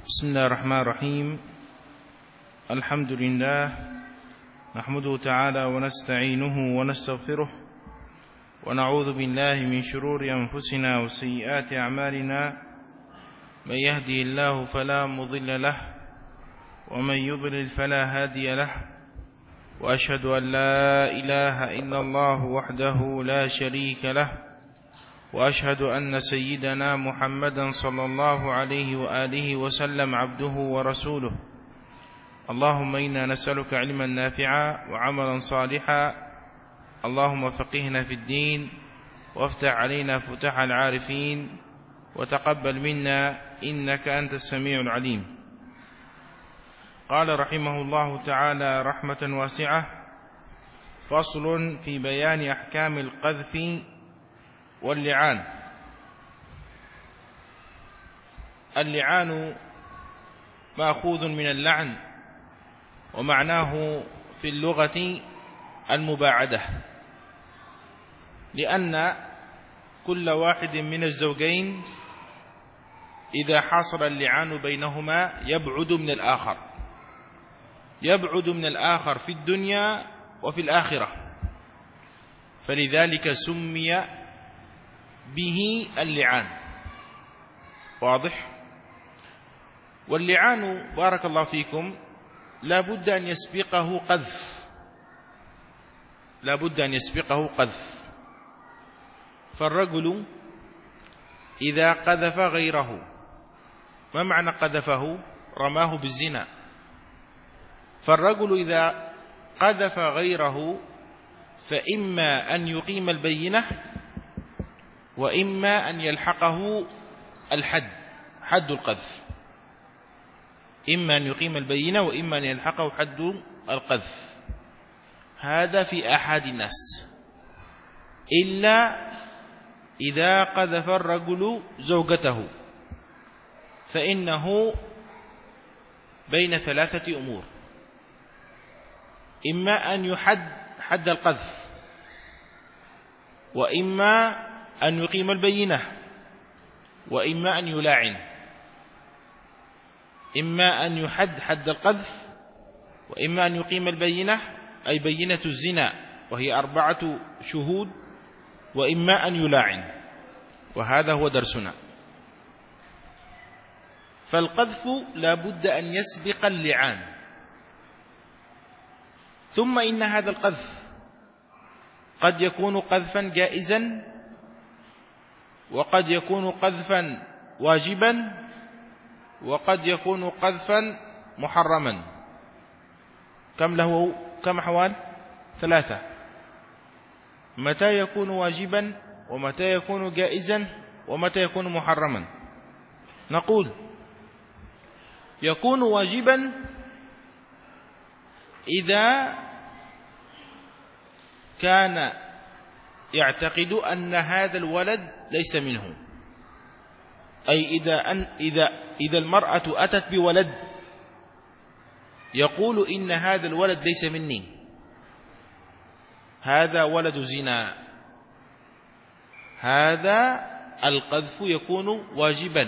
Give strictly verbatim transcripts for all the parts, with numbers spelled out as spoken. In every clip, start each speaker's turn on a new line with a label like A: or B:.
A: بسم الله الرحمن الرحيم. الحمد لله نحمده تعالى ونستعينه ونستغفره ونعوذ بالله من شرور أنفسنا وسيئات أعمالنا. من يهدي الله فلا مضل له ومن يضلل فلا هادي له، وأشهد أن لا إله إلا الله وحده لا شريك له، وأشهد أن سيدنا محمدا صلى الله عليه وآله وسلم عبده ورسوله. اللهم إنا نسألك علما نافعا وعملا صالحا، اللهم فقهنا في الدين وافتح علينا فتح العارفين، وتقبل منا إنك أنت السميع العليم. قال رحمه الله تعالى رحمة واسعة: فصل في بيان أحكام القذف واللعان. اللعان مأخوذ من اللعن، ومعناه في اللغة المباعدة، لأن كل واحد من الزوجين إذا حصل اللعان بينهما يبعد من الآخر يبعد من الآخر في الدنيا وفي الآخرة، فلذلك سمي به اللعان. واضح؟ واللعان بارك الله فيكم لا بد أن يسبقه قذف لا بد أن يسبقه قذف فالرجل إذا قذف غيره، ما معنى قذفه؟ رماه بالزنا. فالرجل إذا قذف غيره فإما أن يقيم البينة، وإما أن يلحقه الحد حد القذف إما أن يقيم البينة وإما أن يلحقه حد القذف. هذا في أحد الناس، إلا إذا قذف الرجل زوجته فإنه بين ثلاثة أمور: إما أن يحد حد القذف، وإما أن يقيم البينة، وإما أن يلاعن. إما أن يحد حد القذف، وإما أن يقيم البينة أي بينة الزنا وهي أربعة شهود، وإما أن يلاعن. وهذا هو درسنا. فالقذف لا بد أن يسبق اللعان. ثم إن هذا القذف قد يكون قذفا جائزا، وقد يكون قذفا واجبا، وقد يكون قذفا محرما. كم له كم أحوال؟ ثلاثة. متى يكون واجبا، ومتى يكون جائزا، ومتى يكون محرما؟ نقول يكون واجبا إذا كان يعتقد أن هذا الولد ليس منه، أي إذا أن إذا إذا المرأة أتت بولد يقول إن هذا الولد ليس مني، هذا ولد زنا، هذا القذف يكون واجبا.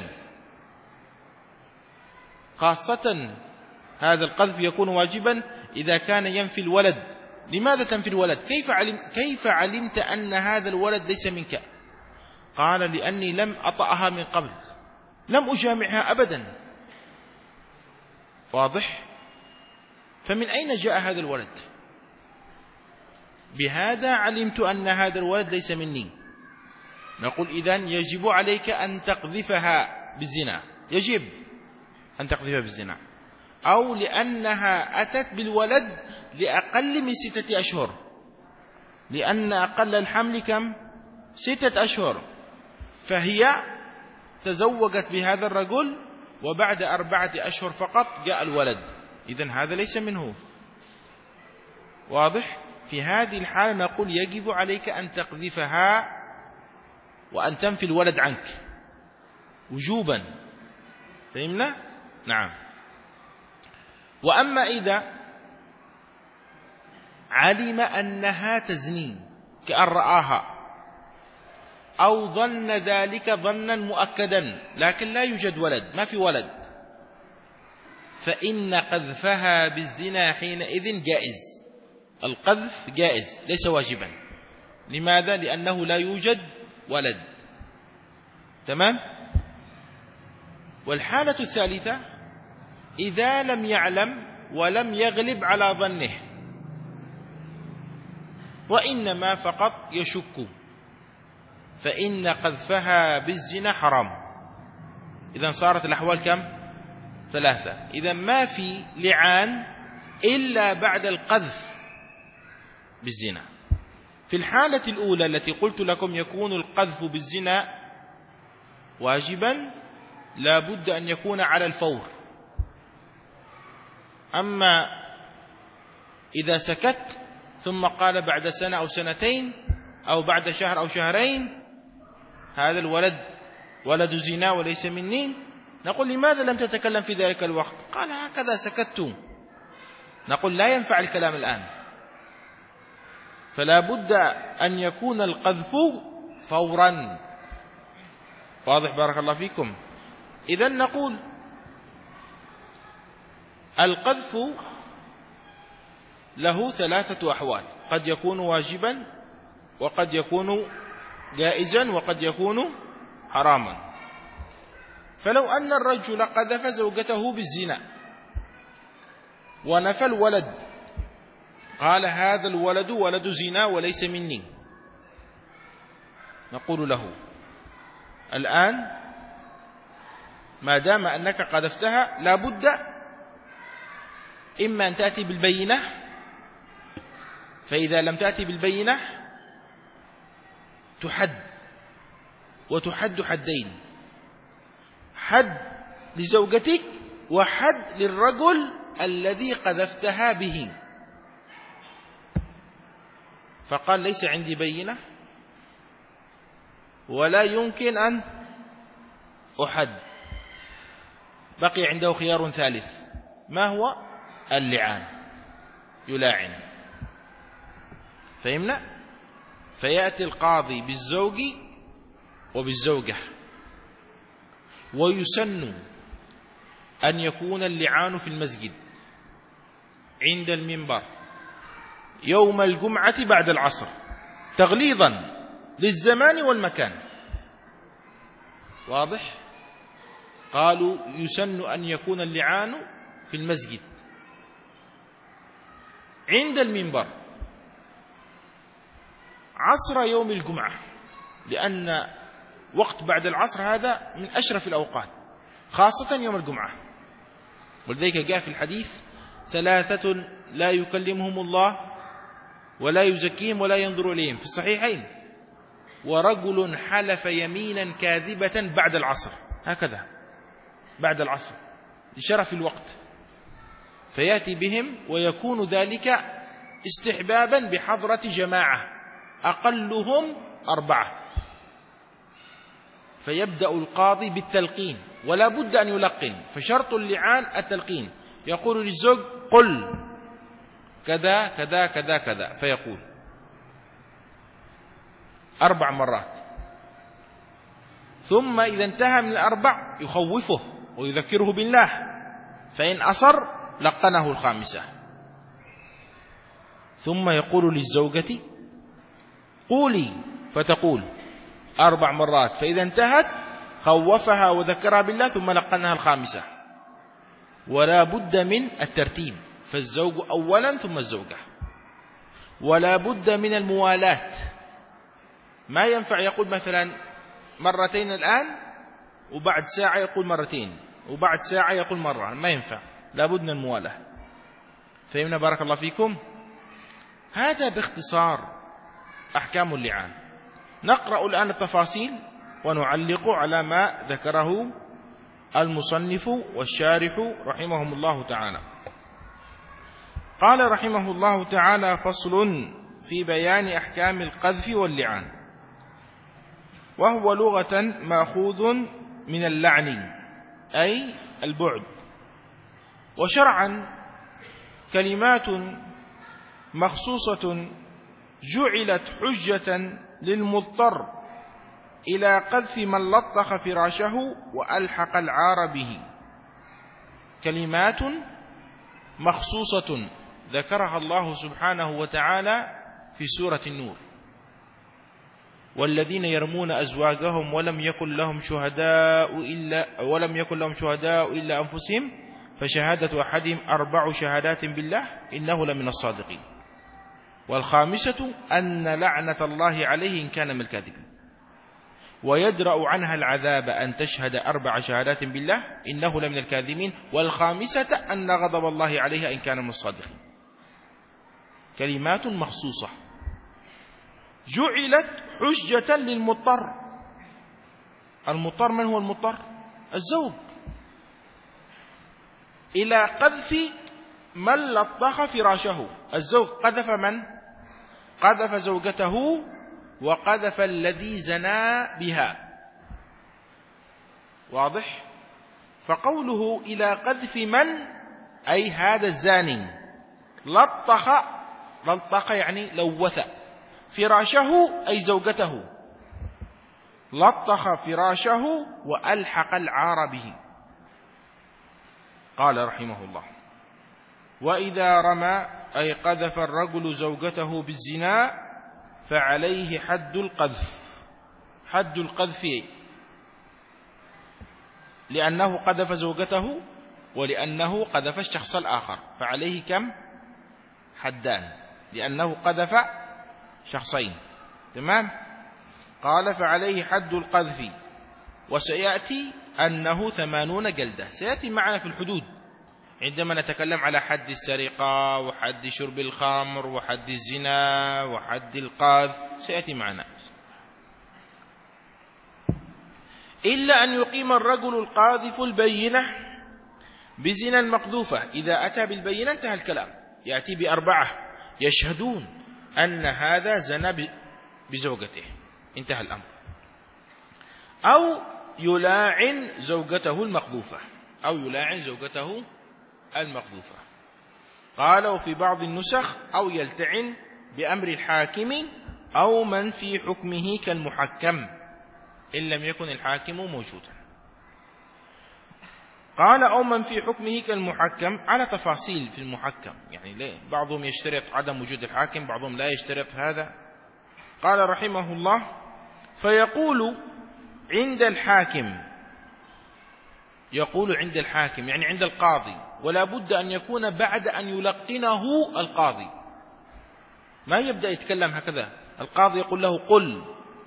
A: خاصة هذا القذف يكون واجبا إذا كان ينفي الولد. لماذا تنفي الولد؟ كيف علم كيف علمت أن هذا الولد ليس منك؟ قال: لأني لم أطأها من قبل، لم أجامعها أبدا. واضح؟ فمن أين جاء هذا الولد؟ بهذا علمت أن هذا الولد ليس مني. نقول إذن يجب عليك أن تقذفها بالزنا، يجب أن تقذفها بالزنا. أو لأنها أتت بالولد لأقل من ستة أشهر، لأن أقل الحمل كم؟ ستة أشهر، فهي تزوجت بهذا الرجل وبعد أربعة أشهر فقط جاء الولد، إذن هذا ليس منه. واضح؟ في هذه الحالة نقول يجب عليك أن تقذفها وأن تنفي الولد عنك وجوبا. فهمنا؟ نعم. وأما إذا علم أنها تزني كأن رآها، أو ظن ذلك ظنا مؤكدا لكن لا يوجد ولد، ما في ولد، فإن قذفها بالزنا حينئذ جائز. القذف جائز ليس واجبا. لماذا؟ لأنه لا يوجد ولد. تمام؟ والحالة الثالثة إذا لم يعلم ولم يغلب على ظنه وإنما فقط يشك، فإن قذفها بالزنا حرام. إذن صارت الأحوال كم؟ ثلاثة. إذن ما في لعان إلا بعد القذف بالزنا. في الحالة الأولى التي قلت لكم يكون القذف بالزنا واجبا، لا بد أن يكون على الفور. أما إذا سكت ثم قال بعد سنة أو سنتين أو بعد شهر أو شهرين هذا الولد ولد زنا وليس مني، نقول لماذا لم تتكلم في ذلك الوقت؟ قال هكذا سكت. نقول لا ينفع الكلام الآن، فلا بد أن يكون القذف فورا. واضح؟ بارك الله فيكم. إذن نقول القذف له ثلاثة أحوال، قد يكون واجبا وقد يكون جائزا وقد يكون حراما. فلو أن الرجل قذف زوجته بالزنا ونفى الولد، قال هذا الولد ولد زنا وليس مني، نقول له الآن ما دام أنك قذفتها لا بد إما أن تأتي بالبينة، فإذا لم تأتي بالبينة تحد، وتحد حدين: حد لزوجتك وحد للرجل الذي قذفتها به. فقال ليس عندي بينة ولا يمكن أن أحد. بقي عنده خيار ثالث، ما هو؟ اللعان، يلاعن. فهمنا؟ فيأتي القاضي بالزوج وبالزوجة، ويسن أن يكون اللعان في المسجد عند المنبر يوم الجمعة بعد العصر، تغليظا للزمان والمكان. واضح؟ قالوا يسن أن يكون اللعان في المسجد عند المنبر عصر يوم الجمعة، لأن وقت بعد العصر هذا من أشرف الأوقات، خاصة يوم الجمعة. ولذلك جاء في الحديث: ثلاثة لا يكلمهم الله ولا يزكيهم ولا ينظر إليهم، في الصحيحين: ورجل حلف يمينا كاذبة بعد العصر، هكذا بعد العصر لشرف الوقت، فيأتي بهم، ويكون ذلك استحبابا بحضرة جماعة أقلهم أربعة. فيبدأ القاضي بالتلقين، ولا بد أن يلقن، فشرط اللعان التلقين. يقول للزوج: قل كذا كذا كذا كذا، فيقول أربع مرات، ثم إذا انتهى من الأربع يخوفه ويذكره بالله، فإن أصر لقنه الخامسة. ثم يقول للزوجة: قولي، فتقول أربع مرات، فإذا انتهت خوفها وذكرها بالله، ثم لقنها الخامسة. ولا بد من الترتيب، فالزوج أولا ثم الزوجة. ولا بد من الموالاة، ما ينفع يقول مثلا مرتين الآن وبعد ساعة يقول مرتين وبعد ساعة يقول مرة، ما ينفع، لا بد من الموالاة. فهمنا؟ بارك الله فيكم. هذا باختصار أحكام اللعان. نقرأ الآن التفاصيل ونعلق على ما ذكره المصنف والشارح رحمهم الله تعالى. قال رحمه الله تعالى: فصل في بيان أحكام القذف واللعان. وهو لغة مأخوذ من اللعن أي البعد، وشرعا كلمات مخصوصة جعلت حجة للمضطر إلى قذف من لطخ فراشه وألحق العار به. كلمات مخصوصة ذكرها الله سبحانه وتعالى في سورة النور: والذين يرمون أزواجهم ولم يكن لهم شهداء إلا ولم يكن لهم شهداء إلا أنفسهم فشهادة أحدهم أربع شهادات بالله إنه لمن الصادقين، والخامسة أن لعنة الله عليه إن كان من الكاذبين، ويدرأ عنها العذاب أن تشهد أربع شهادات بالله إنه لمن الكاذبين، والخامسة أن غضب الله عليها إن كان من الصادقين. كلمات مخصوصة جعلت حجة للمضطر. المضطر من هو المضطر؟ الزوج، إلى قذف من لطخ فراشه. الزوج قذف من؟ قذف زوجته وقذف الذي زنا بها. واضح؟ فقوله إلى قذف من أي هذا الزاني لطخ، لطخ يعني لوث فراشه أي زوجته، لطخ فراشه وألحق العار به. قال رحمه الله: وإذا رمى أي قذف الرجل زوجته بالزنا فعليه حد القذف. حد القذف لأنه قذف زوجته ولأنه قذف الشخص الآخر، فعليه كم؟ حدان، لأنه قذف شخصين. تمام؟ قال: فعليه حد القذف، وسيأتي أنه ثمانون جلدة. سيأتي معنا في الحدود عندما نتكلم على حد السرقة وحد شرب الخمر وحد الزنا وحد القذف، سيأتي معنا. إلا أن يقيم الرجل القاذف البينة بزنا المقذوفة. إذا أتى بالبينة انتهى الكلام، يأتي بأربعة يشهدون أن هذا زنا بزوجته، انتهى الأمر. أو يلاعن زوجته المقذوفة، أو يلاعن زوجته المقذوفة. قال: وفي بعض النسخ أو يلتعن بأمر الحاكم أو من في حكمه كالمحكم إن لم يكن الحاكم موجودا. قال: أو من في حكمه كالمحكم، على تفاصيل في المحكم، يعني ليه؟ بعضهم يشترط عدم وجود الحاكم، بعضهم لا يشترط هذا. قال رحمه الله: فيقول عند الحاكم، يقول عند الحاكم يعني عند القاضي، ولا بد أن يكون بعد أن يلقنه القاضي، ما يبدأ يتكلم هكذا. القاضي يقول له قل،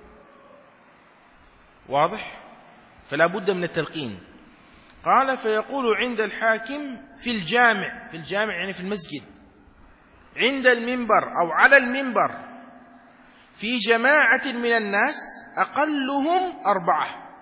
A: واضح؟ فلا بد من التلقين. قال: فيقول عند الحاكم في الجامع، في الجامع يعني في المسجد، عند المنبر أو على المنبر، في جماعة من الناس أقلهم أربعة.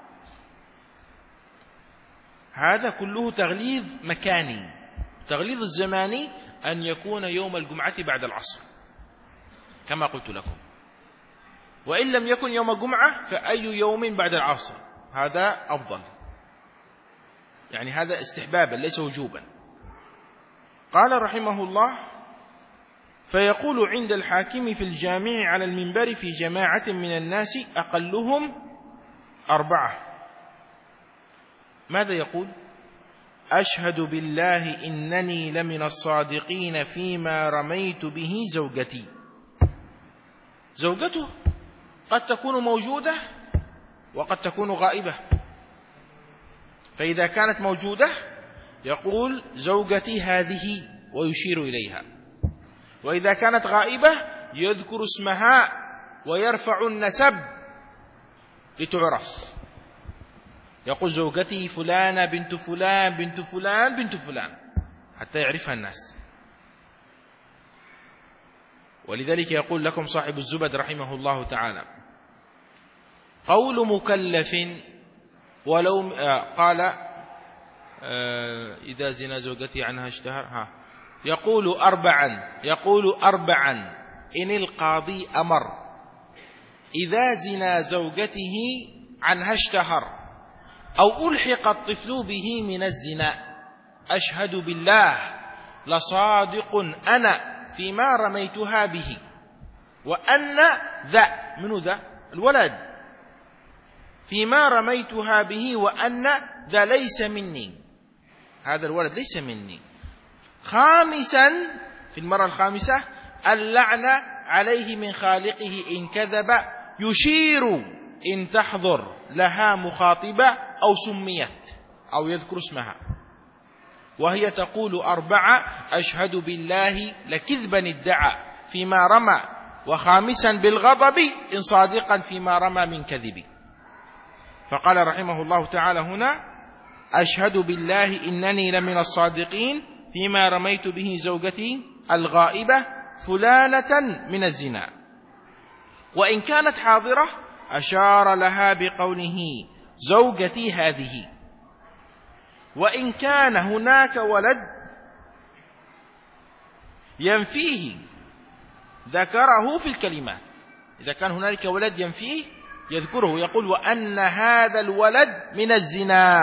A: هذا كله تغليظ مكاني. تغليظ الزماني أن يكون يوم الجمعة بعد العصر كما قلت لكم، وإن لم يكن يوم الجمعة فأي يوم بعد العصر، هذا أفضل، يعني هذا استحبابا ليس وجوبا. قال رحمه الله: فيقول عند الحاكم في الجامع على المنبر في جماعة من الناس أقلهم أربعة. ماذا يقول؟ أشهد بالله إنني لمن الصادقين فيما رميت به زوجتي. زوجته قد تكون موجودة وقد تكون غائبة، فإذا كانت موجودة يقول زوجتي هذه ويشير إليها، وإذا كانت غائبة يذكر اسمها ويرفع النسب لتعرف، يقول زوجتي فلانة بنت فلان بنت فلان بنت فلان حتى يعرفها الناس. ولذلك يقول لكم صاحب الزبد رحمه الله تعالى: قول مكلف ولو قال إذا زنا زوجتي عنها اشتهر، ها يقول أربعا، يقول أربعا إن القاضي أمر إذا زنا زوجته عنها اشتهر أو ألحق الطفل به من الزنا أشهد بالله لصادق أنا فيما رميتها به، وأن ذا من ذا الولد فيما رميتها به، وأن ذا ليس مني. هذا الولد ليس مني. خامسا، في المرة الخامسة، اللعنة عليه من خالقه إن كذب، يشير إن تحضر لها مخاطبة أو سميت أو يذكر اسمها، وهي تقول أربعة: أشهد بالله لكذبا ادعى فيما رمى، وخامسا بالغضب إن صادقا فيما رمى من كذب. فقال رحمه الله تعالى هنا: أشهد بالله إنني لمن الصادقين فيما رميت به زوجتي الغائبة فلانة من الزنا. وإن كانت حاضرة أشار لها بقوله زوجتي هذه. وإن كان هناك ولد ينفيه ذكره في الكلمات. إذا كان هنالك ولد ينفيه يذكره، يقول: وأن هذا الولد من الزنا،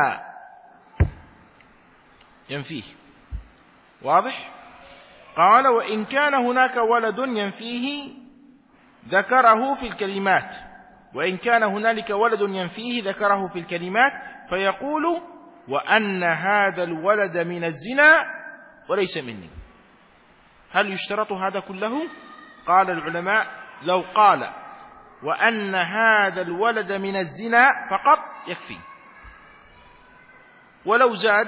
A: ينفيه. واضح؟ قال: وإن كان هناك ولد ينفيه ذكره في الكلمات. وإن كان هنالك ولد ينفيه ذكره في الكلمات، فيقول: وأن هذا الولد من الزنا وليس مني. هل يشترط هذا كله؟ قال العلماء: لو قال وأن هذا الولد من الزنا فقط يكفي، ولو زاد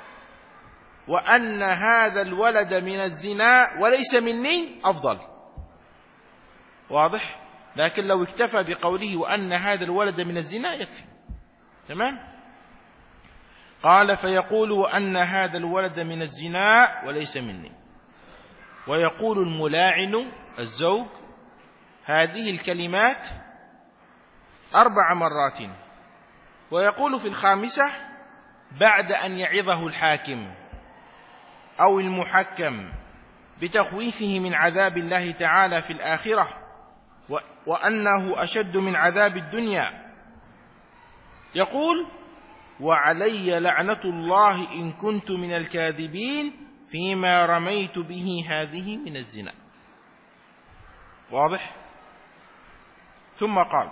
A: وأن هذا الولد من الزنا وليس مني أفضل. واضح؟ لكن لو اكتفى بقوله وأن هذا الولد من الزنا يكفي. تمام؟ قال: فيقول: وأن هذا الولد من الزنا وليس مني. ويقول الملاعن الزوج هذه الكلمات أربع مرات، ويقول في الخامسة بعد أن يعظه الحاكم أو المحكم بتخويفه من عذاب الله تعالى في الآخرة، وأنه أشد من عذاب الدنيا، يقول: وعلي لعنة الله إن كنت من الكاذبين فيما رميت به هذه من الزنا. واضح؟ ثم قال: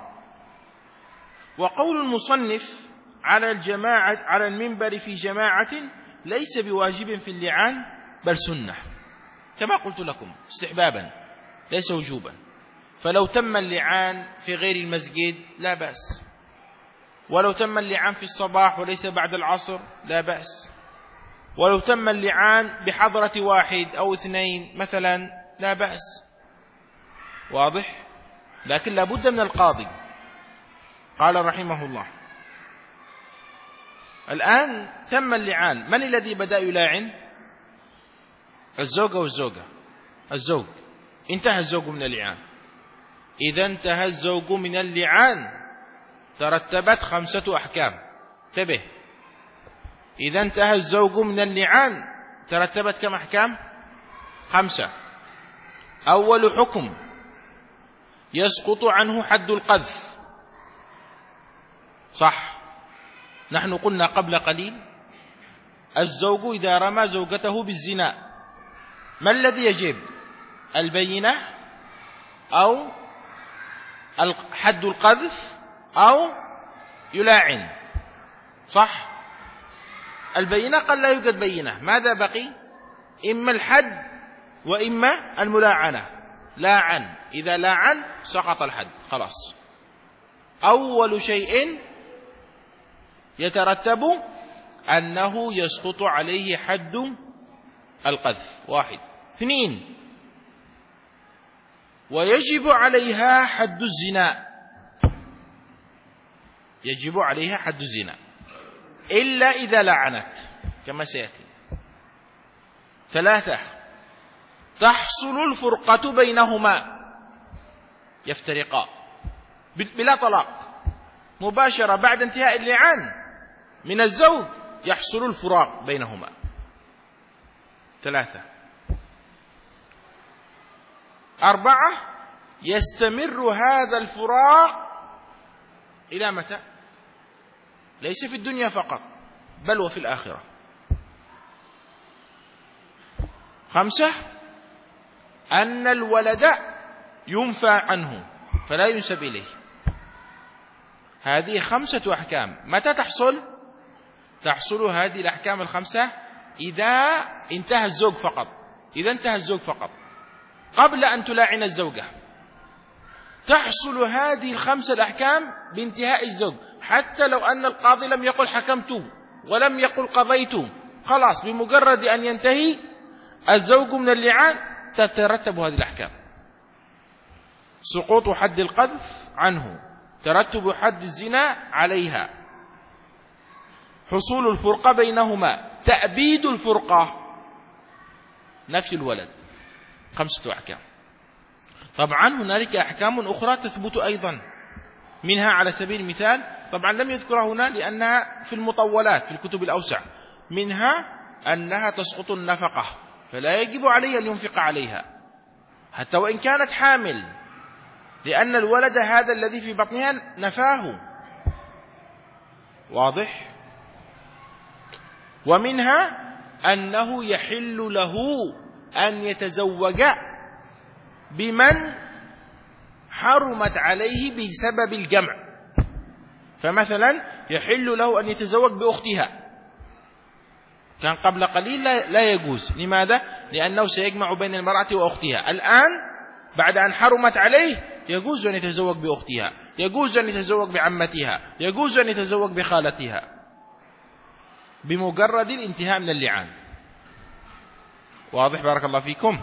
A: وقول المصنف على الجماعة على المنبر في جماعة ليس بواجب في اللعان، بل سنة، كما قلت لكم، استحبابا ليس وجوبا. فلو تم اللعان في غير المسجد لا بأس، ولو تم اللعان في الصباح وليس بعد العصر لا بأس، ولو تم اللعان بحضرة واحد أو اثنين مثلا لا بأس. واضح؟ لكن لا بد من القاضي. قال رحمه الله: الآن تم اللعان، من الذي بدأ يلاعن؟ الزوجة والزوجة. الزوج انتهى الزوج من اللعان. إذا انتهى الزوج من اللعان ترتبت خمسة أحكام. انتبه، إذا انتهى الزوج من اللعان ترتبت كم أحكام؟ خمسة. أول حكم: يسقط عنه حد القذف. صح، نحن قلنا قبل قليل الزوج إذا رمى زوجته بالزنا ما الذي يجب؟ البينة أو حد القذف أو يلاعن. صح؟ البينة قال لا يوجد بينة، ماذا بقي؟ إما الحد وإما الملاعنة. لاعن، إذا لاعن سقط الحد، خلاص. أول شيء يترتب أنه يسقط عليه حد القذف، واحد. اثنين: ويجب عليها حد الزنا، يجب عليها حد الزنا إلا إذا لعنت كما سيأتي. ثلاثة: تحصل الفرقة بينهما، يفترقا بلا طلاق، مباشرة بعد انتهاء اللعان من الزوج يحصل الفراق بينهما. ثلاثة. أربعة: يستمر هذا الفراق إلى متى؟ ليس في الدنيا فقط بل وفي الآخرة. خمسة: أن الولد ينفى عنه فلا ينسب إليه. هذه خمسة أحكام. متى تحصل؟ تحصل هذه الأحكام الخمسة إذا انتهى الزوج فقط، إذا انتهى الزوج فقط قبل أن تلاعن الزوجة، تحصل هذه الخمسة الأحكام بانتهاء الزوج، حتى لو أن القاضي لم يقل حكمت ولم يقل قضيت، خلاص بمجرد أن ينتهي الزوج من اللعان تترتب هذه الأحكام: سقوط حد القذف عنه، ترتب حد الزنا عليها، حصول الفرقة بينهما، تأبيد الفرقة، نفي الولد. خمسة أحكام. طبعا هنالك أحكام أخرى تثبت أيضا، منها على سبيل المثال، طبعا لم يذكرها هنا لأنها في المطولات في الكتب الأوسع، منها أنها تسقط النفقة، فلا يجب عليه أن ينفق عليها حتى وإن كانت حامل، لأن الولد هذا الذي في بطنها نفاه. واضح؟ ومنها أنه يحل له أن يتزوج بمن حرمت عليه بسبب الجمع، فمثلا يحل له أن يتزوج بأختها، كان قبل قليل لا يجوز. لماذا؟ لأنه سيجمع بين المرأة وأختها. الآن بعد أن حرمت عليه يجوز أن يتزوج بأختها، يجوز أن يتزوج بعمتها، يجوز أن يتزوج بخالتها بمجرد الانتهاء من اللعان. واضح؟ بارك الله فيكم.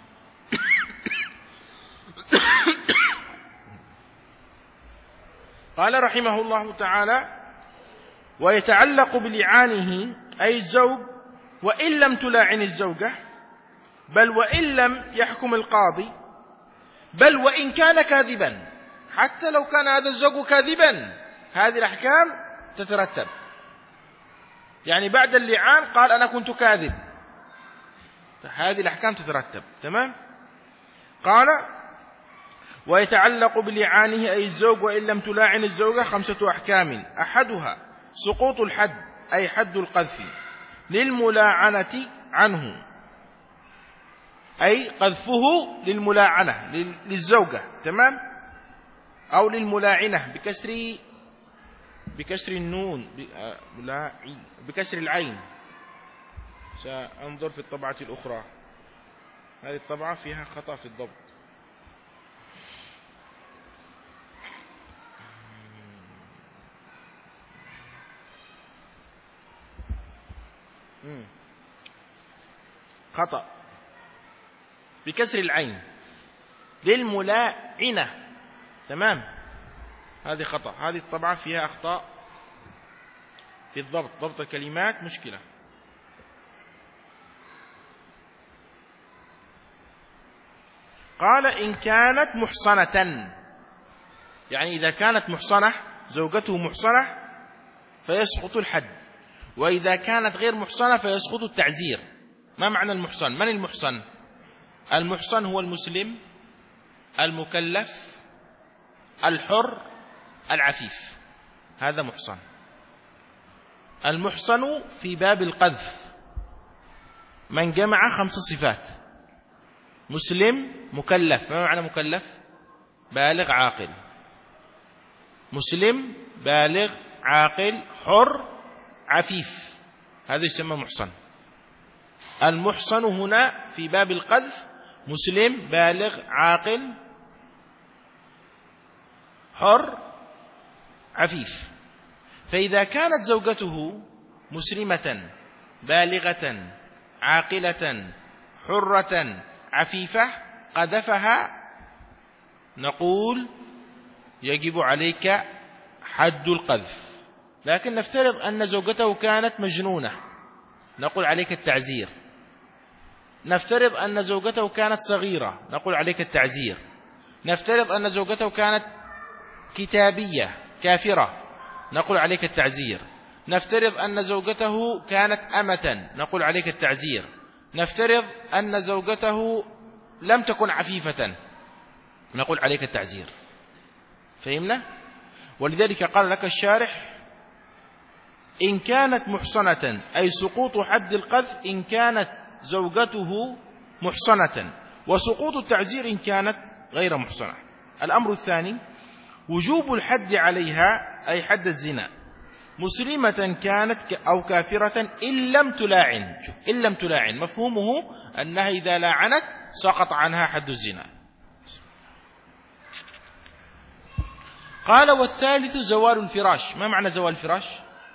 A: قال رحمه الله تعالى: ويتعلق بلعانه أي الزوج وإن لم تلاعن الزوجة، بل وإن لم يحكم القاضي، بل وإن كان كاذبا، حتى لو كان هذا الزوج كاذبا هذه الأحكام تترتب. يعني بعد اللعان قال أنا كنت كاذب، هذه الأحكام تترتب. تمام؟ قال: ويتعلق بلعانه أي الزوج وإن لم تلاعن الزوجة خمسة أحكام: أحدها سقوط الحد أي حد القذف للملاعنة عنه، أي قذفه للملاعنة للزوجة، تمام؟ أو للملاعنة بكسر بكسر النون بكسر العين. سأنظر في الطبعة الأخرى، هذه الطبعة فيها خطأ في الضبط. خطأ بكسر العين للملاعنة، تمام؟ هذه خطأ، هذه الطبعة فيها أخطاء في الضبط، ضبط الكلمات مشكلة. قال: إن كانت محصنة، يعني إذا كانت محصنة زوجته محصنة فيسقط الحد، وإذا كانت غير محصنة فيسقط التعزير. ما معنى المحصن؟ من المحصن؟ المحصن هو المسلم المكلف الحر العفيف، هذا محصن. المحصن في باب القذف من جمع خمس صفات: مسلم مكلف. ما معنى مكلف؟ بالغ عاقل. مسلم بالغ عاقل حر عفيف، هذا يسمى محصن. المحصن هنا في باب القذف مسلم بالغ عاقل حر عفيف. فإذا كانت زوجته مسلمة بالغة عاقلة حرة عفيفة قذفها، نقول يجب عليك حد القذف. لكن نفترض أن زوجته كانت مجنونة، نقول عليك التعزير. نفترض أن زوجته كانت صغيرة، نقول عليك التعزير. نفترض أن زوجته كانت كتابية كافرة، نقول عليك التعزير. نفترض أن زوجته كانت أمة، نقول عليك التعزير. نفترض أن زوجته لم تكن عفيفة، نقول عليك التعزير. فهمنا؟ ولذلك قال لك الشارح: إن كانت محصنة، أي سقوط حد القذف إن كانت زوجته محصنة، وسقوط التعزير إن كانت غير محصنة. الأمر الثاني: وجوب الحد عليها أي حد الزنا مسلمة كانت أو كافرة إن لم تلاعن. شوف، إن لم تلاعن مفهومه أنها إذا لاعنت سقط عنها حد الزنا. قال والثالث زوال الفراش. ما معنى زوال الفراش؟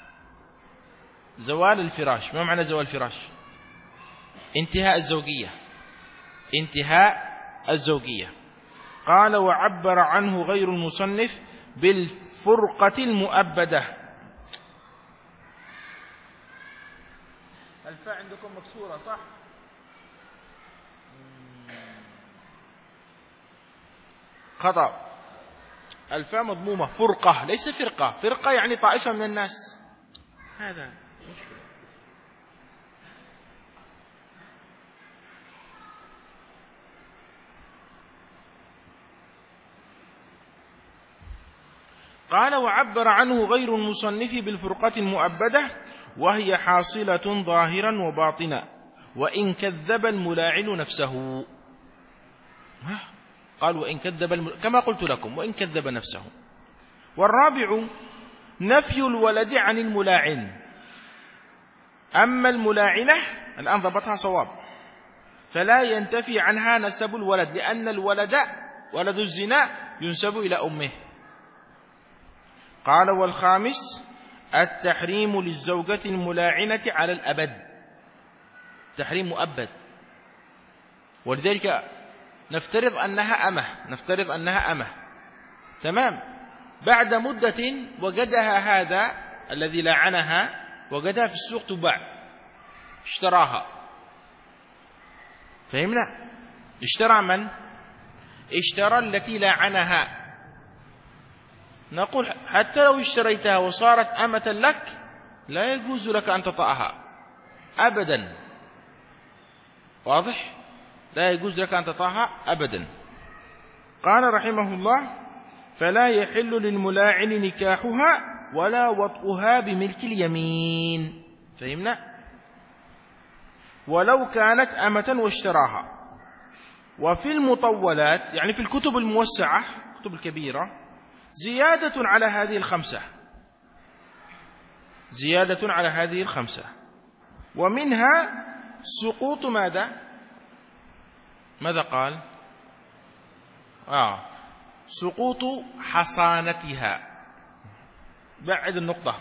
A: زوال الفراش ما معنى زوال الفراش؟ انتهاء الزوجية، انتهاء الزوجية. قال وعبر عنه غير المصنف بالفرقة المؤبدة. الفاء عندكم مكسورة صح؟ خطأ، الفاء مضمومة. فرقة ليس فرقة، فرقة يعني طائفة من الناس، هذا مشكلة. قال وعبر عنه غير المصنف بالفرقة المؤبدة وهي حاصلة ظاهرا وباطنا وإن كذب الملاعن نفسه. ها؟ قال وإن كذب الم... كما قلت لكم وإن كذب نفسه. والرابع نفي الولد عن الملاعن. أما الملاعنة الآن ضبطها صواب فلا ينتفي عنها نسب الولد، لأن الولد ولد الزنا ينسب إلى أمه. قال والخامس التحريم للزوجة الملاعنة على الأبد، تحريم مؤبد. ولذلك نفترض أنها أمه، نفترض أنها أمه تمام، بعد مدة وجدها هذا الذي لعنها وجدها في السوق تباع، اشتراها. فهمنا؟ اشترى من؟ اشترى التي لعنها. نقول حتى لو اشتريتها وصارت أمة لك لا يجوز لك أن تطأها أبدا. واضح؟ لا يجوز لك أن تطأها أبدا. قال رحمه الله فلا يحل للملاعن نكاحها ولا وطئها بملك اليمين. فهمنا؟ ولو كانت أمة واشتراها. وفي المطولات يعني في الكتب الموسعة الكتب الكبيرة زيادة على هذه الخمسة، زيادة على هذه الخمسة. ومنها سقوط ماذا؟ ماذا قال؟ آه سقوط حصانتها. بعد النقطة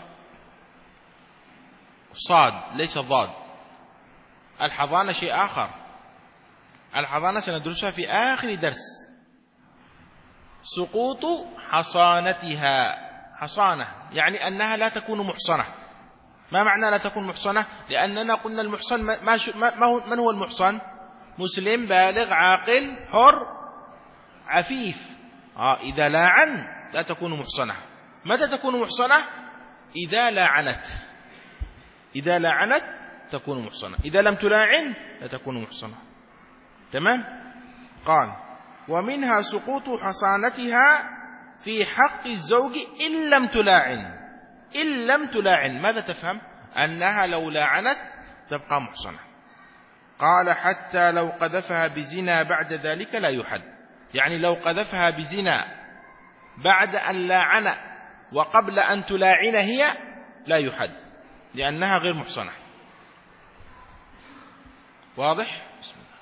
A: صاد ليس ضاد. الحضانة شيء آخر، الحضانة سندرسها في آخر درس. سقوط حصانتها، حصانة يعني أنها لا تكون محصنة. ما معنى لا تكون محصنة؟ لأننا قلنا المحصن ما ما هو من هو المحصن؟ مسلم بالغ عاقل حر عفيف. آه إذا لاعن لا تكون محصنة. متى تكون محصنة؟ إذا لاعنت، إذا لاعنت تكون محصنة، إذا لم تلاعن لا تكون محصنة. تمام؟ قال ومنها سقوط حصانتها في حق الزوج إن لم تلاعن. إن لم تلاعن ماذا تفهم؟ أنها لو لاعنت تبقى محصنة. قال حتى لو قذفها بزنا بعد ذلك لا يحد. يعني لو قذفها بزنا بعد أن لاعن وقبل أن تلاعن هي لا يحد لأنها غير محصنة. واضح؟ بسم الله.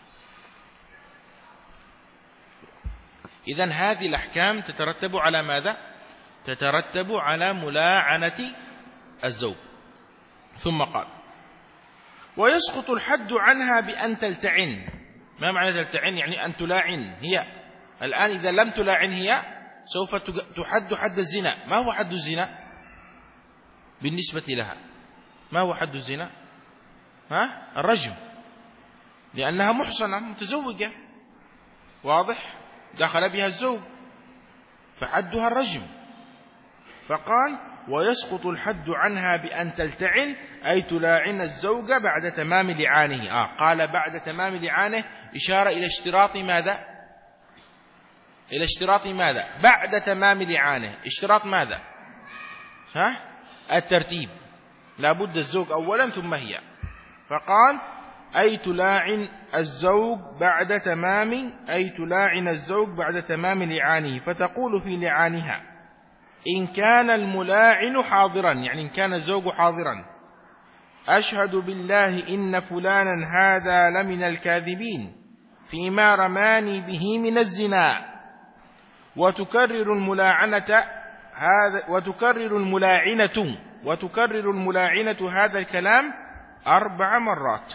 A: إذن هذه الأحكام تترتب على ماذا؟ تترتب على ملاعنة الزوج. ثم قال ويسقط الحد عنها بأن تلتعن. ما معنى تلتعن؟ يعني أن تلاعن هي. الآن إذا لم تلاعن هي سوف تحد حد الزنا. ما هو حد الزنا بالنسبة لها؟ ما هو حد الزنا؟ ها؟ الرجم، لأنها محصنة متزوجة. واضح؟ دخل بها الزوج فحدها الرجم. فقال ويسقط الحد عنها بأن تلتعن أي تلاعن الزوج بعد تمام لعانه. آه قال بعد تمام لعانه إشارة إلى اشتراط ماذا؟ إلى اشتراط ماذا؟ بعد تمام لعانه. اشتراط ماذا؟ ها؟ الترتيب، لابد الزوج أولا ثم هي. فقال أي تلاعن الزوج بعد تمام أي تلاعن الزوج بعد تمام لعانه. فتقول في لعانها إن كان الملاعن حاضرا، يعني إن كان الزوج حاضرا: أشهد بالله إن فلانا هذا لمن الكاذبين فيما رماني به من الزنا. وتكرر الملاعنة هذا وتكرر الملاعنة وتكرر الملاعنة هذا الكلام أربع مرات.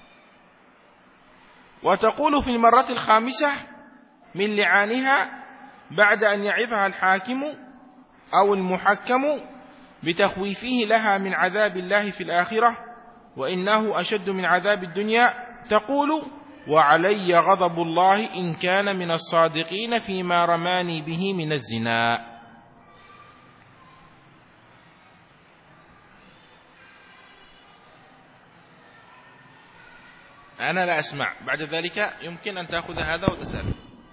A: وتقول في المرة الخامسة من لعانها بعد أن يعظها الحاكم أو المحكم بتخويفه لها من عذاب الله في الآخرة وإنه أشد من عذاب الدنيا، تقول: وعلي غضب الله إن كان من الصادقين فيما رماني به من الزنا. أنا لا أسمع. بعد ذلك يمكن أن تأخذ هذا وتسأل.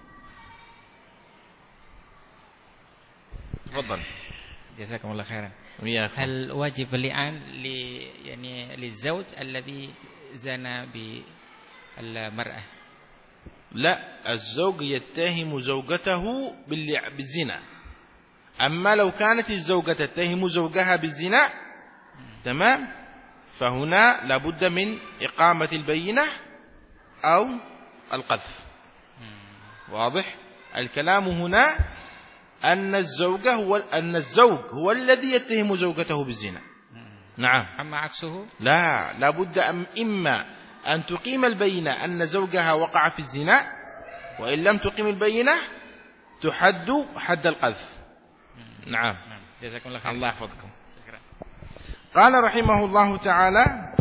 A: تفضل.
B: جزاكم الله خيرا.
A: وياكم.
B: هل واجب اللعان يعني للزوج الذي زنى بالمرأة؟
A: لا، الزوج يتهم زوجته بالزنا. أما لو كانت الزوجة تتهم زوجها بالزنا تمام، فهنا لابد من إقامة البينة أو القذف. واضح؟ الكلام هنا أن الزوج هو أن الزوج هو الذي يتهم زوجته بالزنا. نعم.
B: أما عكسه
A: لا، لابد أن إما أن تقيم البينة أن زوجها وقع في الزنا، وإن لم تقيم البينة تحد حد القذف. نعم.
B: جزاكم الله خير.
A: الله يحفظكم. قال رحمه الله تعالى: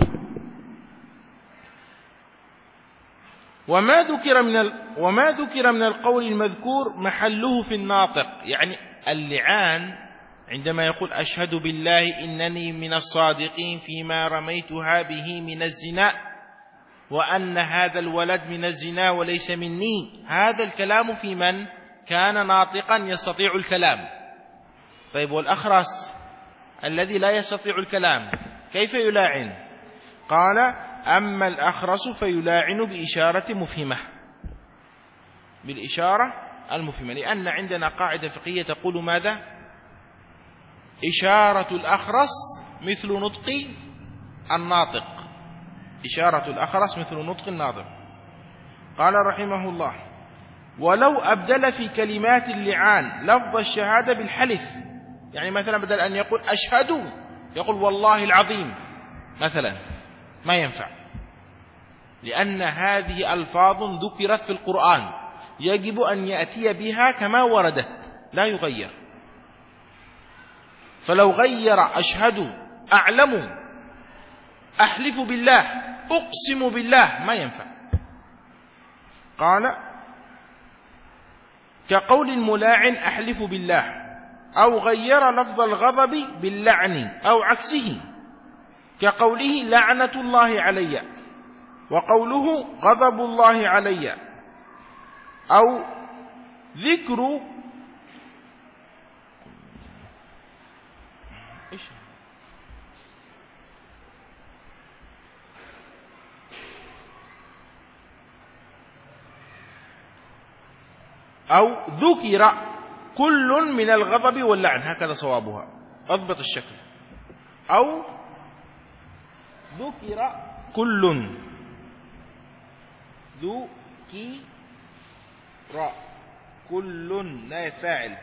A: وما ذكر من ال... وما ذكر من القول المذكور محله في الناطق. يعني اللعان عندما يقول: أشهد بالله إنني من الصادقين فيما رميتها به من الزنا وأن هذا الولد من الزنا وليس مني، هذا الكلام في من كان ناطقا يستطيع الكلام. طيب، والأخرس الذي لا يستطيع الكلام كيف يلاعن؟ قال: أما الأخرس فيلاعن بإشارة مفهمة، بالإشارة المفهمة، لأن عندنا قاعدة فقهية تقول ماذا؟ إشارة الأخرس مثل نطق الناطق. إشارة الأخرس مثل نطق الناطق. قال رحمه الله: ولو أبدل في كلمات اللعان لفظ الشهادة بالحلف، يعني مثلا بدل أن يقول أشهد يقول والله العظيم مثلا، ما ينفع، لأن هذه ألفاظ ذكرت في القرآن يجب أن يأتي بها كما وردت، لا يغير. فلو غير أشهد، أعلم، أحلف بالله، أقسم بالله، ما ينفع. قال: كقول الملاعن أحلف بالله، أو غير لفظ الغضب باللعن أو عكسه، كقوله لعنة الله علي وقوله غضب الله علي، أو ذكر أو ذكر كل من الغضب واللعن، هكذا صوابها، أضبط الشكل. أو ذكر كل، ذكر كل لا فاعل،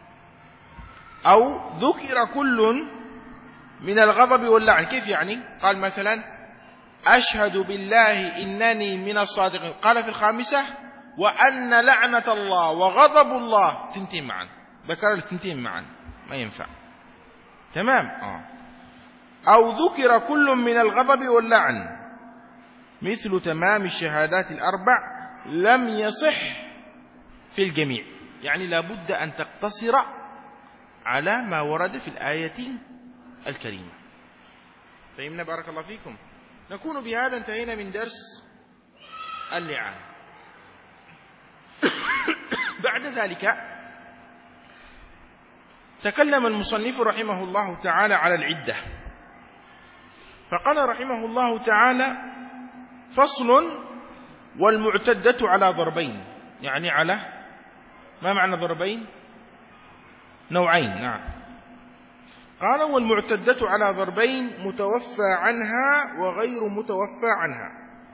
A: أو ذكر كل من الغضب واللعن. كيف يعني؟ قال مثلا: أشهد بالله إنني من الصادقين، قال في الخامسة: وأن لعنة الله وغضب الله، ثنتين معا، ذكر الثنتين معا، ما ينفع. تمام. آه. أو ذكر كل من الغضب واللعن مثل تمام الشهادات الأربع لم يصح في الجميع، يعني لابد أن تقتصر على ما ورد في الآية الكريمة. فهمنا؟ بارك الله فيكم. نكون بهذا انتهينا من درس اللعان. بعد ذلك تكلم المصنف رحمه الله تعالى على العدة، فقال رحمه الله تعالى: فصل: والمعتدة على ضربين. يعني على ما معنى ضربين؟ نوعين. نعم، قال والمعتدة على ضربين متوفى عنها وغير متوفى عنها.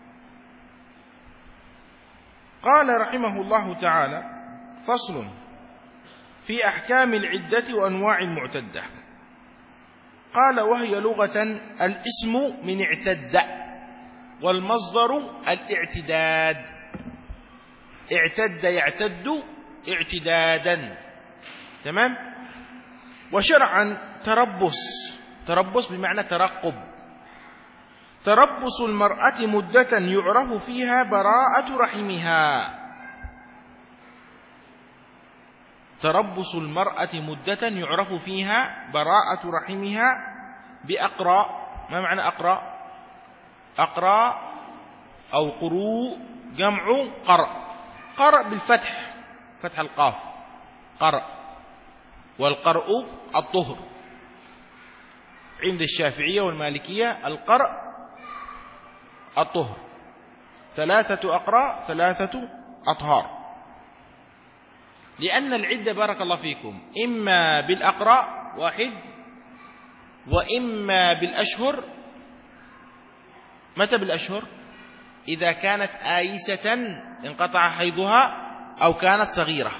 A: قال رحمه الله تعالى فصل في أحكام العدة وأنواع المعتدة. قال وهي لغة الاسم من اعتد، والمصدر الاعتداد، اعتد يعتد اعتدادا، تمام. وشرعا تربص، تربص بمعنى ترقب، تربص المرأة مدة يعرف فيها براءة رحمها، تربص المرأة مدة يعرف فيها براءة رحمها بأقراء. ما معنى أقراء؟ أقراء أو قروء جمع قرء، قرء بالفتح، فتح القاف قرء، والقرء الطهر عند الشافعية والمالكية، القرء الطهر، ثلاثة أقراء ثلاثة أطهار. لأن العدة بارك الله فيكم إما بالأقراء واحد، وإما بالأشهر. متى بالأشهر؟ إذا كانت آيسة انقطع حيضها أو كانت صغيرة.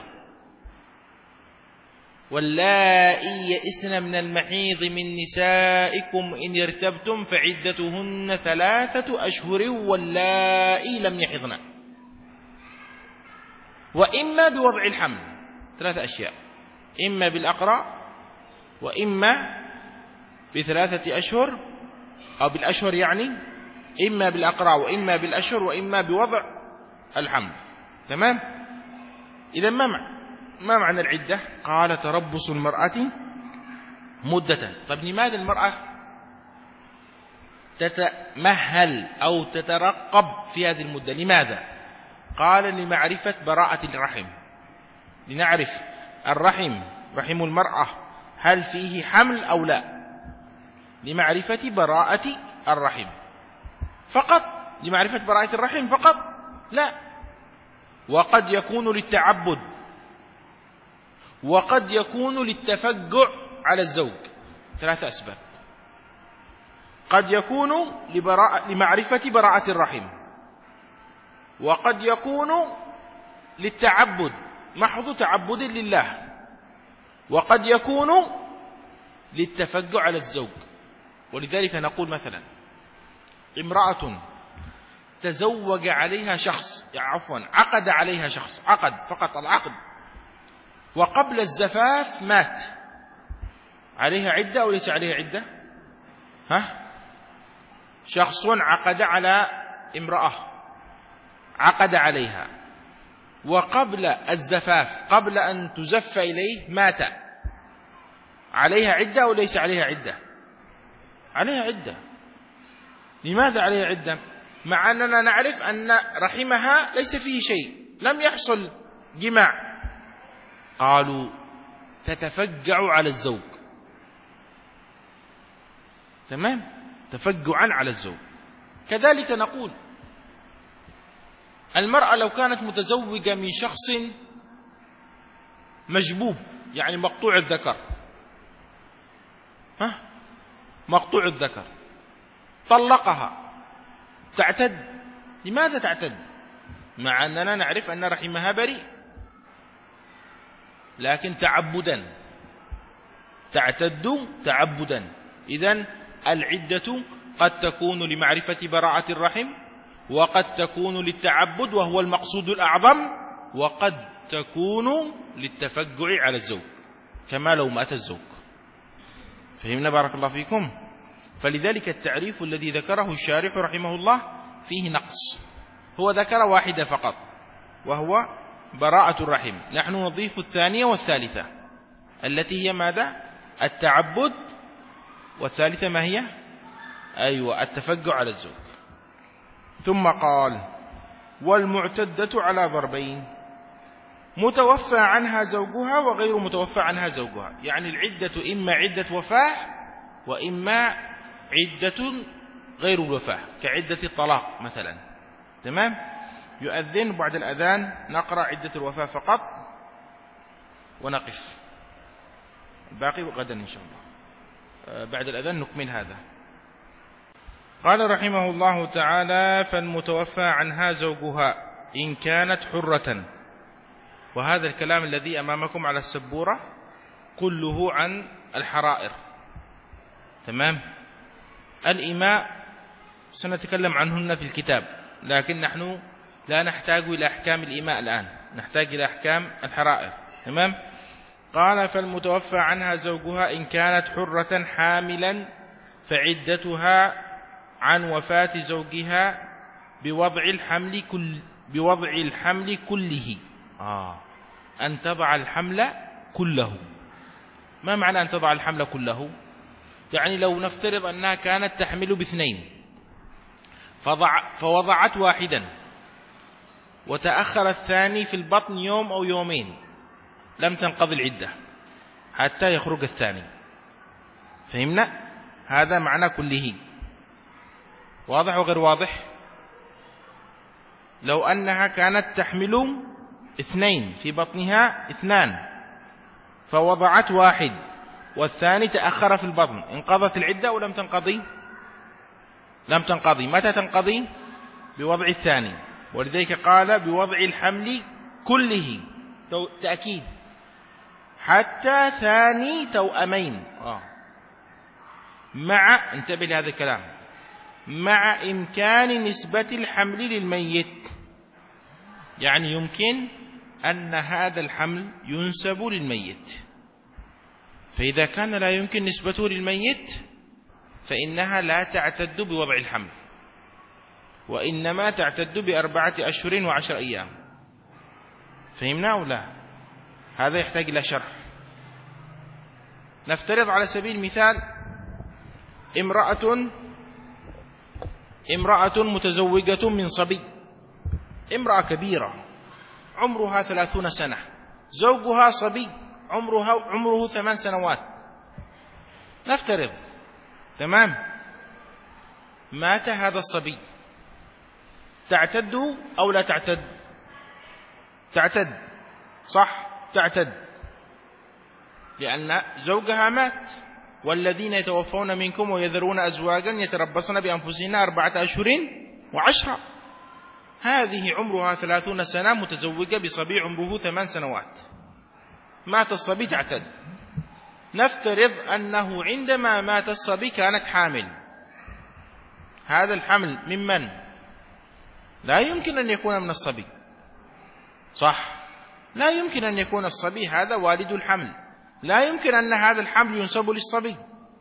A: واللائي يئسن من المحيض من نسائكم إن ارتبتم فعدتهن ثلاثة أشهر واللائي لم يحضن. وإما بوضع الحمل، ثلاثة أشياء، إما بالأقراء وإما بثلاثة أشهر أو بالأشهر، يعني إما بالأقراء وإما بالأشهر وإما بوضع الحمل، تمام. إذا ما معنى ما معنى العدة؟ قال تربص المرأة مدة. طيب لماذا المرأة تتمهل أو تترقب في هذه المدة؟ لماذا؟ قال لمعرفة براءة الرحم، لنعرف الرحم، رحم المرأة هل فيه حمل أو لا، لمعرفة براءة الرحم فقط، لمعرفة براءة الرحم فقط لا، وقد يكون للتعبد، وقد يكون للتفجع على الزوج، ثلاثة أسباب. قد يكون لبراءة لمعرفة براءة الرحم، وقد يكون للتعبد، محض تعبد لله، وقد يكون للتفجع على الزوج. ولذلك نقول مثلا امرأة تزوج عليها شخص، عفوا عقد عليها شخص، عقد فقط العقد، وقبل الزفاف مات، عليها عدة أو ليس عليها عدة؟ ها؟ شخص عقد على امرأة، عقد عليها، وقبل الزفاف، قبل أن تزف إليه مات، عليها عدة أو ليس عليها عدة؟ عليها عدة. لماذا عليها عدة؟ مع أننا نعرف أن رحمها ليس فيه شيء، لم يحصل جماع. قالوا تتفجع على الزوج، تمام، تفجعا على الزوج. كذلك نقول المرأة لو كانت متزوجة من شخص مجبوب، يعني مقطوع الذكر، ها، مقطوع الذكر، طلقها، تعتد. لماذا تعتد؟ مع أننا نعرف أن رحمها بريء، لكن تعبدا، تعتد تعبدا. إذن العدة قد تكون لمعرفة براءة الرحم، وقد تكون للتعبد وهو المقصود الأعظم، وقد تكون للتفجع على الزوج كما لو مات الزوج. فهمنا بارك الله فيكم؟ فلذلك التعريف الذي ذكره الشارح رحمه الله فيه نقص، هو ذكر واحدة فقط وهو براءة الرحم، نحن نضيف الثانية والثالثة التي هي ماذا؟ التعبد، والثالثة ما هي؟ أيوة التفجع على الزوج. ثم قال والمعتدة على ضربين، متوفى عنها زوجها وغير متوفى عنها زوجها، يعني العدة إما عدة وفاة وإما عدة غير الوفاة، كعدة الطلاق مثلا، تمام. يؤذن بعد الأذان نقرأ عدة الوفاة فقط ونقف، الباقي غدا إن شاء الله. بعد الأذان نكمل هذا. قال رحمه الله تعالى: فالمتوفى عنها زوجها إن كانت حرة. وهذا الكلام الذي أمامكم على السبورة كله عن الحرائر. تمام. الإماء سنتكلم عنهن في الكتاب، لكن نحن لا نحتاج إلى أحكام الإماء الآن، نحتاج إلى أحكام الحرائر. تمام. قال: فالمتوفى عنها زوجها إن كانت حرة حاملا فعدتها عن وفاة زوجها بوضع الحمل كل بوضع الحمل كله. آه أن تضع الحمل كله. ما معنى أن تضع الحمل كله؟ يعني لو نفترض أنها كانت تحمل باثنين فضع فوضعت واحدا وتأخر الثاني في البطن يوم أو يومين، لم تنقضي العدة حتى يخرج الثاني. فهمنا؟ هذا معنى كله. واضح وغير واضح؟ لو أنها كانت تحمل اثنين في بطنها اثنان فوضعت واحد والثاني تأخر في البطن، انقضت العدة ولم تنقضي؟ لم تنقضي. متى تنقضي؟ بوضع الثاني. ولذلك قال بوضع الحمل كله، تأكيد، حتى ثاني توأمين. مع، انتبه لهذا الكلام، مع إمكان نسبة الحمل للميت. يعني يمكن أن هذا الحمل ينسب للميت، فإذا كان لا يمكن نسبته للميت فإنها لا تعتد بوضع الحمل، وإنما تعتد بأربعة أشهر وعشر أيام. فهمنا أو لا؟ هذا يحتاج إلى شرح. نفترض على سبيل المثال امرأة امرأة متزوجة من صبي، امرأة كبيرة عمرها ثلاثون سنة، زوجها صبي عمرها عمره ثمان سنوات، نفترض. تمام. مات هذا الصبي، تعتد أو لا تعتد؟ تعتد، صح؟ تعتد، لأن زوجها مات. والذين يتوفون منكم ويذرون أزواجا يتربصن بأنفسهن أربعة أشهر وعشرة. هذه عمرها ثلاثون سنة، متزوجة بصبي عمره ثمان سنوات، مات الصبي، تعتد. نفترض أنه عندما مات الصبي كانت حامل. هذا الحمل ممن؟ لا يمكن أن يكون من الصبي، صح؟ لا يمكن أن يكون الصبي هذا والد الحمل، لا يمكن أن هذا الحمل ينسب للصبي.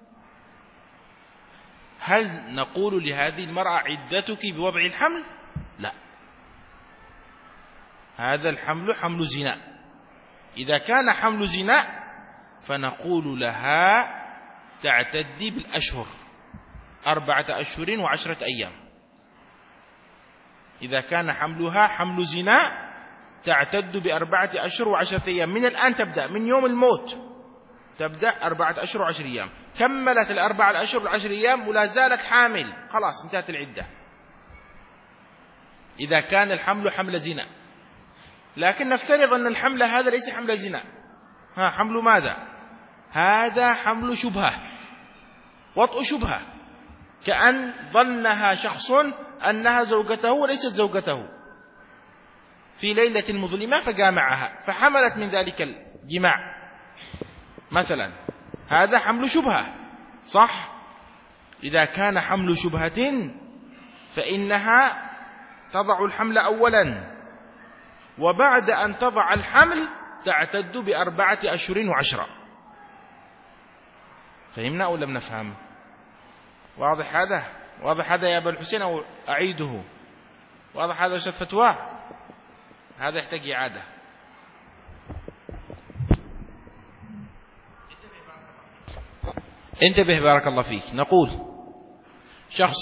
A: هل نقول لهذه المرأة عدتك بوضع الحمل؟ لا، هذا الحمل حمل زنا. إذا كان حمل زنا فنقول لها تعتدي بالأشهر، أربعة أشهر وعشرة أيام. إذا كان حملها حمل زنا تعتد بأربعة أشهر وعشرة أيام. من الآن تبدأ، من يوم الموت تبدأ أربعة أشهر وعشر أيام. كملت الأربعة الأشهر والعشر أيام ولا زالت حامل، خلاص انتهت العدة. إذا كان الحمل حمل زنا. لكن نفترض أن الحمل هذا ليس حمل زنا. ها، حمل ماذا؟ هذا حمل شبهة، وطء شبهة، كأن ظنها شخص أنها زوجته وليست زوجته في ليلة مظلمة فجامعها فحملت من ذلك الجماع مثلا. هذا حمل شبهة، صح؟ إذا كان حمل شبهة فإنها تضع الحمل أولا، وبعد أن تضع الحمل تعتد بأربعة أشهر وعشرة. فهمنا أو لم نفهم؟ واضح هذا؟ واضح هذا يا أبا الحسين أو أعيده؟ واضح هذا أستاذ فتوى؟ هذا يحتاج إعادة. انتبه بارك الله فيك. نقول شخص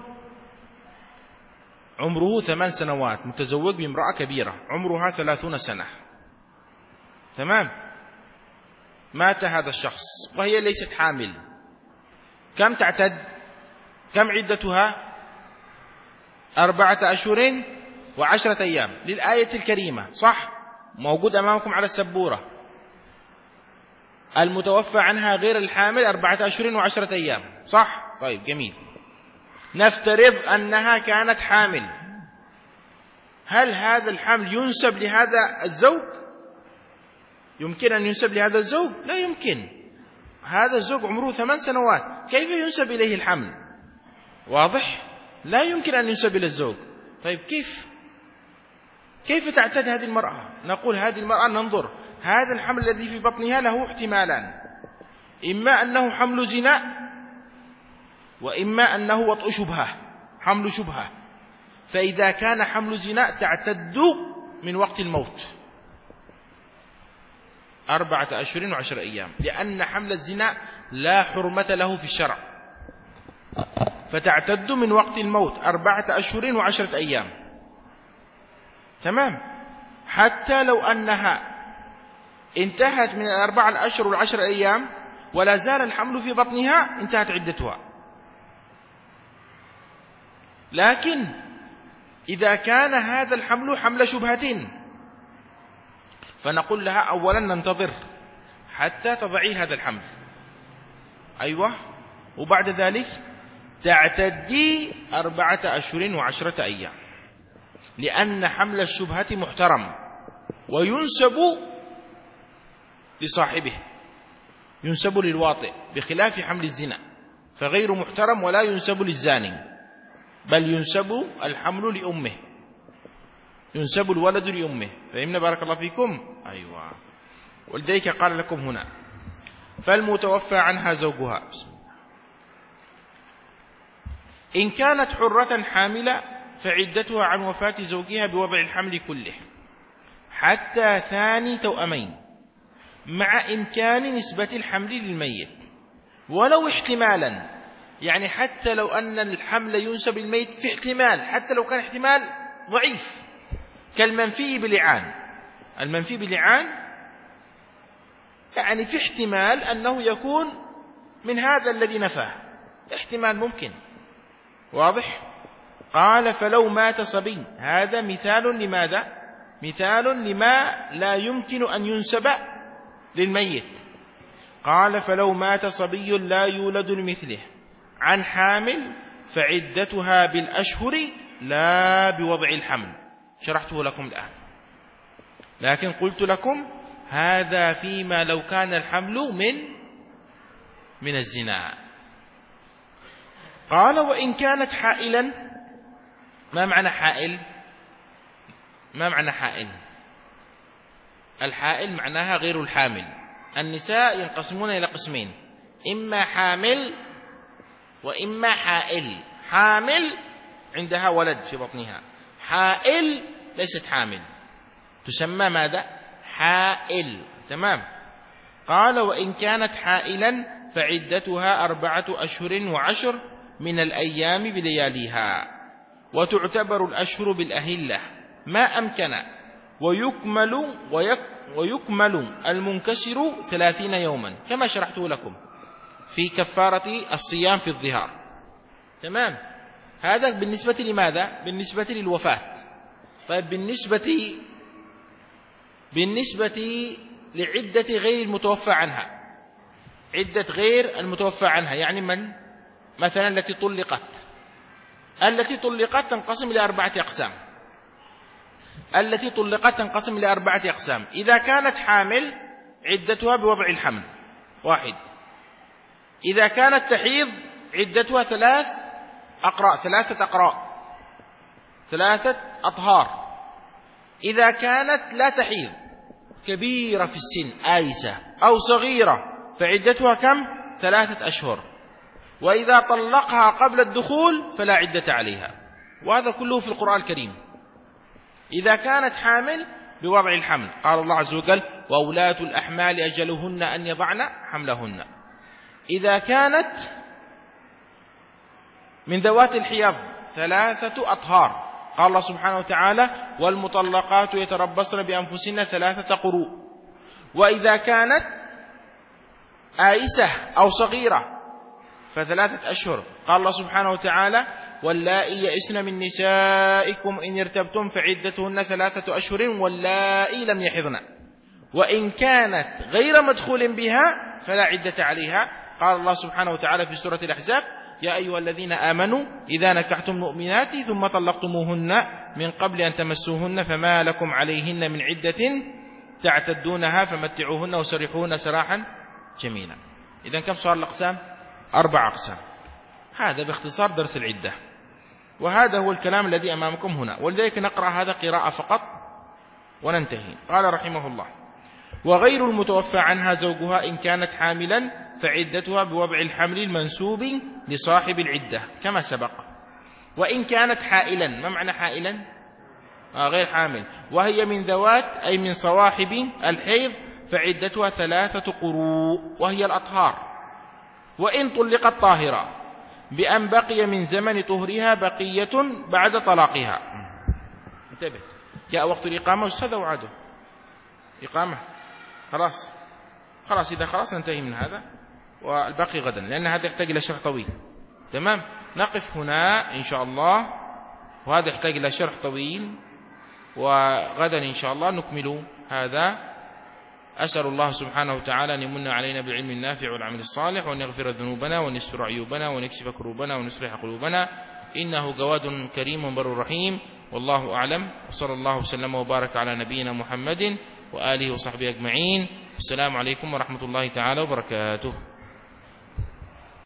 A: عمره ثمان سنوات متزوج بامرأة كبيرة عمرها ثلاثون سنة، تمام؟ مات هذا الشخص وهي ليست حامل، كم تعتد؟ كم عدتها؟ أربعة أشهر وعشرة أيام للآية الكريمة، صح؟ موجود أمامكم على السبورة. المتوفى عنها غير الحامل أربعة أشهر وعشرة أيام، صح؟ طيب جميل. نفترض أنها كانت حامل، هل هذا الحمل ينسب لهذا الزوج؟ يمكن أن ينسب لهذا الزوج؟ لا يمكن. هذا الزوج عمره ثمان سنوات، كيف ينسب إليه الحمل؟ واضح؟ لا يمكن أن ينسب إلى الزوج. طيب كيف كيف تعتد هذه المرأة؟ نقول هذه المرأة ننظر، هذا الحمل الذي في بطنها له احتمالان، إما أنه حمل زنا، وإما أنه وطء شبهة، حمل شبهة. فإذا كان حمل زنا تعتد من وقت الموت أربعة أشهر وعشر أيام، لأن حمل الزنا لا حرمة له في الشرع، فتعتد من وقت الموت أربعة أشهر وعشرة أيام. تمام. حتى لو أنها انتهت من الأربعة الأشهر والعشر أيام ولا زال الحمل في بطنها، انتهت عدتها. لكن إذا كان هذا الحمل حمل شبهة، فنقول لها أولا ننتظر حتى تضعي هذا الحمل، أيوة، وبعد ذلك تعتدي أربعة أشهر وعشرة أيام، لأن حمل الشبهة محترم وينسب لصاحبه، ينسب للواطئ، بخلاف حمل الزنا فغير محترم ولا ينسب للزاني، بل ينسب الحمل لأمه، ينسب الولد لأمه. فهمنا بارك الله فيكم؟ أيوة. ولذلك قال لكم هنا فالمتوفى عنها زوجها. إن كانت حرة حاملة فعدتها عن وفاة زوجها بوضع الحمل كله حتى ثاني توأمين، مع إمكان نسبة الحمل للميت ولو احتمالا، يعني حتى لو أن الحمل ينسب الميت في احتمال، حتى لو كان احتمال ضعيف كالمنفي بلعان. المنفي بلعان يعني في احتمال أنه يكون من هذا الذي نفاه، احتمال ممكن، واضح؟ قال فلو مات صبي، هذا مثال لماذا؟ مثال لما لا يمكن أن ينسب للميت. قال فلو مات صبي لا يولد لمثله عن حامل فعدتها بالأشهر لا بوضع الحمل. شرحته لكم الآن، لكن قلت لكم هذا فيما لو كان الحمل من من الزنا. قال وإن كانت حائلا. ما معنى حائل؟ ما معنى حائل؟ الحائل معناها غير الحامل. النساء ينقسمون إلى قسمين، إما حامل وإما حائل. حامل عندها ولد في بطنها، حائل ليست حامل، تسمى ماذا؟ حائل. تمام. قال وإن كانت حائلا فعدتها أربعة أشهر وعشر من الأيام بلياليها، وتعتبر الأشهر بالأهلة ما أمكن، ويكمل ويك ويكمل المنكسر ثلاثين يوما كما شرحته لكم في كفارة الصيام في الظهار. تمام. هذا بالنسبة لماذا؟ بالنسبة للوفاة. طيب بالنسبة بالنسبة لعدة غير المتوفى عنها، عدة غير المتوفى عنها يعني من؟ مثلا التي طلقت. التي طلقت تنقسم إلى أربعة أقسام. التي طلقت تنقسم إلى أربعة أقسام. إذا كانت حامل عدتها بوضع الحمل واحد. إذا كانت تحيض عدتها ثلاث أقراء، ثلاثة أقراء، ثلاثة أطهار. إذا كانت لا تحيض، كبيرة في السن آيسة أو صغيرة، فعدتها كم؟ ثلاثة أشهر. وإذا طلقها قبل الدخول فلا عدة عليها. وهذا كله في القرآن الكريم. إذا كانت حامل بوضع الحمل، قال الله عز وجل وأولاة الأحمال أجلهن أن يضعن حملهن. إذا كانت من ذوات الحيض ثلاثة أطهار، قال الله سبحانه وتعالى والمطلقات يتربصن بأنفسهن ثلاثة قروء. وإذا كانت آيسة أو صغيرة فثلاثة أشهر، قال الله سبحانه وتعالى واللائي يئسن من نسائكم إن ارتبتم فعدتهن ثلاثة أشهر واللائي لم يحضن. وإن كانت غير مدخول بها فلا عدة عليها. قال الله سبحانه وتعالى في سورة الأحزاب: يا أيها الذين آمنوا إذا نكحتم مؤمنات ثم طلقتموهن من قبل أن تمسوهن فما لكم عليهن من عدة تعتدونها فمتعوهن وسرحوهن سراحا جميلا. إذن كم صار الأقسام؟ أربع أقسام. هذا باختصار درس العدة، وهذا هو الكلام الذي أمامكم هنا، ولذلك نقرأ هذا قراءة فقط وننتهي. قال رحمه الله: وغير المتوفى عنها زوجها إن كانت حاملا فعدتها بوضع الحمل المنسوب لصاحب العدة كما سبق. وإن كانت حائلا، ما معنى حائلا؟ آه غير حامل، وهي من ذوات أي من صواحب الحيض فعدتها ثلاثة قروء وهي الأطهار. وإن طلقت طاهرة بأن بقي من زمن طهرها بقية بعد طلاقها. انتبه، جاء وقت الإقامة أستاذ وعده إقامة، خلاص خلاص إذا خلاص ننتهي من هذا والباقي غدا، لأن هذا يحتاج إلى شرح طويل. تمام، نقف هنا إن شاء الله، وهذا يحتاج إلى شرح طويل، وغدا إن شاء الله نكمل هذا. أسأل الله سبحانه وتعالى أن يمن علينا بالعلم النافع والعمل الصالح، وأن يغفر ذنوبنا وأن يستر عيوبنا وأن يكشف كروبنا وأن يصلح قلوبنا، إنه جواد كريم بر رحيم. والله أعلم، وصلى الله وسلم وبارك على نبينا محمد وآله وصحبه أجمعين. السلام عليكم ورحمة الله تعالى وبركاته.